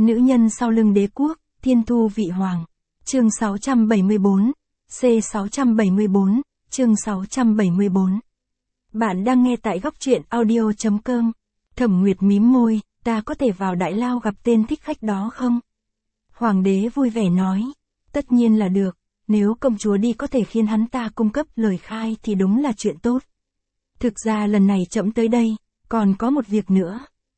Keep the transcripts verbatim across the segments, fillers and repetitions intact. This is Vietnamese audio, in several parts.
Nữ nhân sau lưng đế quốc, thiên thu vị hoàng. Chương sáu trăm bảy mươi bốn, C sáu trăm bảy mươi bốn, chương sáu trăm bảy mươi bốn. Bạn đang nghe tại góc truyện audio chấm com. Thẩm Nguyệt mím môi, ta có thể vào đại lao gặp tên thích khách đó không? Hoàng đế vui vẻ nói, tất nhiên là được, nếu công chúa đi có thể khiến hắn ta cung cấp lời khai thì đúng là chuyện tốt. Thực ra lần này trẫm tới đây, còn có một việc nữa.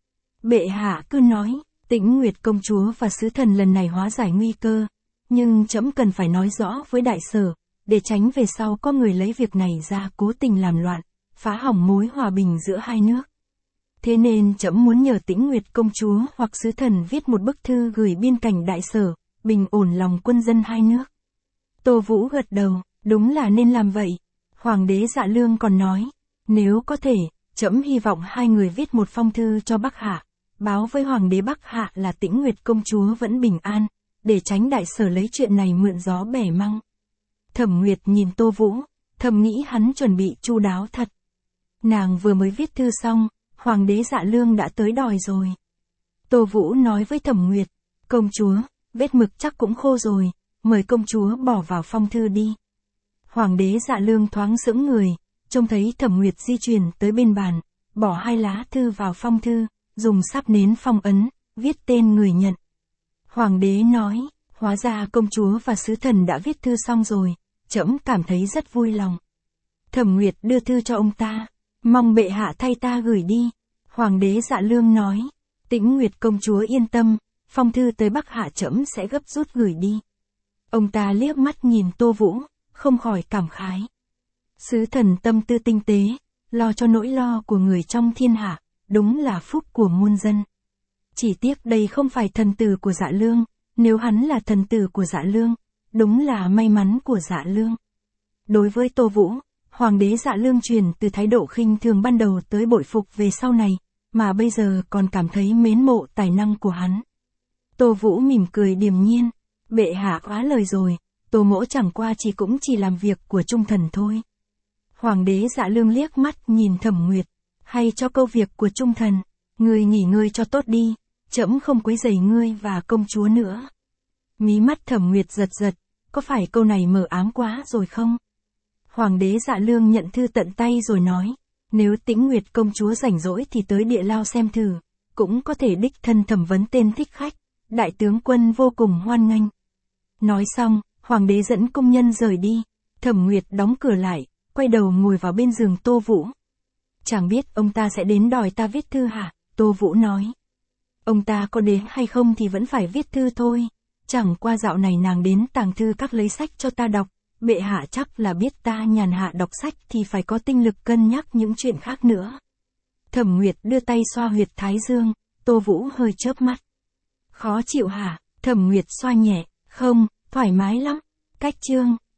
Bệ hạ cứ nói, Tĩnh Nguyệt công chúa và sứ thần lần này hóa giải nguy cơ, nhưng trẫm cần phải nói rõ với đại sở, để tránh về sau có người lấy việc này ra cố tình làm loạn, phá hỏng mối hòa bình giữa hai nước. Thế nên trẫm muốn nhờ Tĩnh Nguyệt công chúa hoặc sứ thần viết một bức thư gửi biên cảnh đại sở, bình ổn lòng quân dân hai nước. Tô Vũ gật đầu, đúng là nên làm vậy. Hoàng đế Dạ Lương còn nói, nếu có thể, trẫm hy vọng hai người viết một phong thư cho Bắc Hạ, báo với Hoàng đế Bắc Hạ là Tĩnh Nguyệt công chúa vẫn bình an, để tránh đại sở lấy chuyện này mượn gió bẻ măng. Thẩm Nguyệt nhìn Tô Vũ, thầm nghĩ hắn chuẩn bị chu đáo thật. Nàng vừa mới viết thư xong, Hoàng đế Dạ Lương đã tới đòi rồi. Tô Vũ nói với Thẩm Nguyệt, công chúa, vết mực chắc cũng khô rồi, mời công chúa bỏ vào phong thư đi. Hoàng đế Dạ Lương thoáng sững người, trông thấy Thẩm Nguyệt di chuyển tới bên bàn, bỏ hai lá thư vào phong thư, dùng sáp nến phong ấn, viết tên người nhận. Hoàng đế nói, hóa ra công chúa và sứ thần đã viết thư xong rồi, trẫm cảm thấy rất vui lòng. Thẩm Nguyệt đưa thư cho ông ta, mong bệ hạ thay ta gửi đi. Hoàng đế Dạ Lương nói, Tĩnh Nguyệt công chúa yên tâm, phong thư tới Bắc Hạ trẫm sẽ gấp rút gửi đi. Ông ta liếc mắt nhìn Tô Vũ, không khỏi cảm khái. Sứ thần tâm tư tinh tế, lo cho nỗi lo của người trong thiên hạ, đúng là phúc của muôn dân. Chỉ tiếc đây không phải thần tử của Dạ Lương, nếu hắn là thần tử của Dạ Lương, đúng là may mắn của Dạ Lương. Đối với Tô Vũ, Hoàng đế Dạ Lương chuyển từ thái độ khinh thường ban đầu tới bội phục về sau này, mà bây giờ còn cảm thấy mến mộ tài năng của hắn. Tô Vũ mỉm cười điềm nhiên, bệ hạ quá lời rồi, Tô mỗ chẳng qua chỉ cũng chỉ làm việc của trung thần thôi. Hoàng đế Dạ Lương liếc mắt nhìn Thẩm Nguyệt, hay cho câu việc của trung thần, ngươi nghỉ ngơi cho tốt đi, trẫm không quấy rầy ngươi và công chúa nữa. Mí mắt Thẩm Nguyệt giật giật, có phải câu này mờ ám quá rồi không? Hoàng đế Dạ Lương nhận thư tận tay rồi nói, nếu Tĩnh Nguyệt công chúa rảnh rỗi thì tới địa lao xem thử, cũng có thể đích thân thẩm vấn tên thích khách, đại tướng quân vô cùng hoan nghênh. Nói xong, Hoàng đế dẫn công nhân rời đi, Thẩm Nguyệt đóng cửa lại, quay đầu ngồi vào bên giường Tô Vũ. Chẳng biết ông ta sẽ đến đòi ta viết thư hả? Tô Vũ nói. Ông ta có đến hay không thì vẫn phải viết thư thôi, chẳng qua dạo này nàng đến tàng thư các lấy sách cho ta đọc, bệ hạ chắc là biết ta nhàn hạ đọc sách thì phải có tinh lực cân nhắc những chuyện khác nữa. Thẩm Nguyệt đưa tay xoa huyệt thái dương, Tô Vũ hơi chớp mắt. Khó chịu hả? Thẩm Nguyệt xoa nhẹ, không, thoải mái lắm. Cách chương.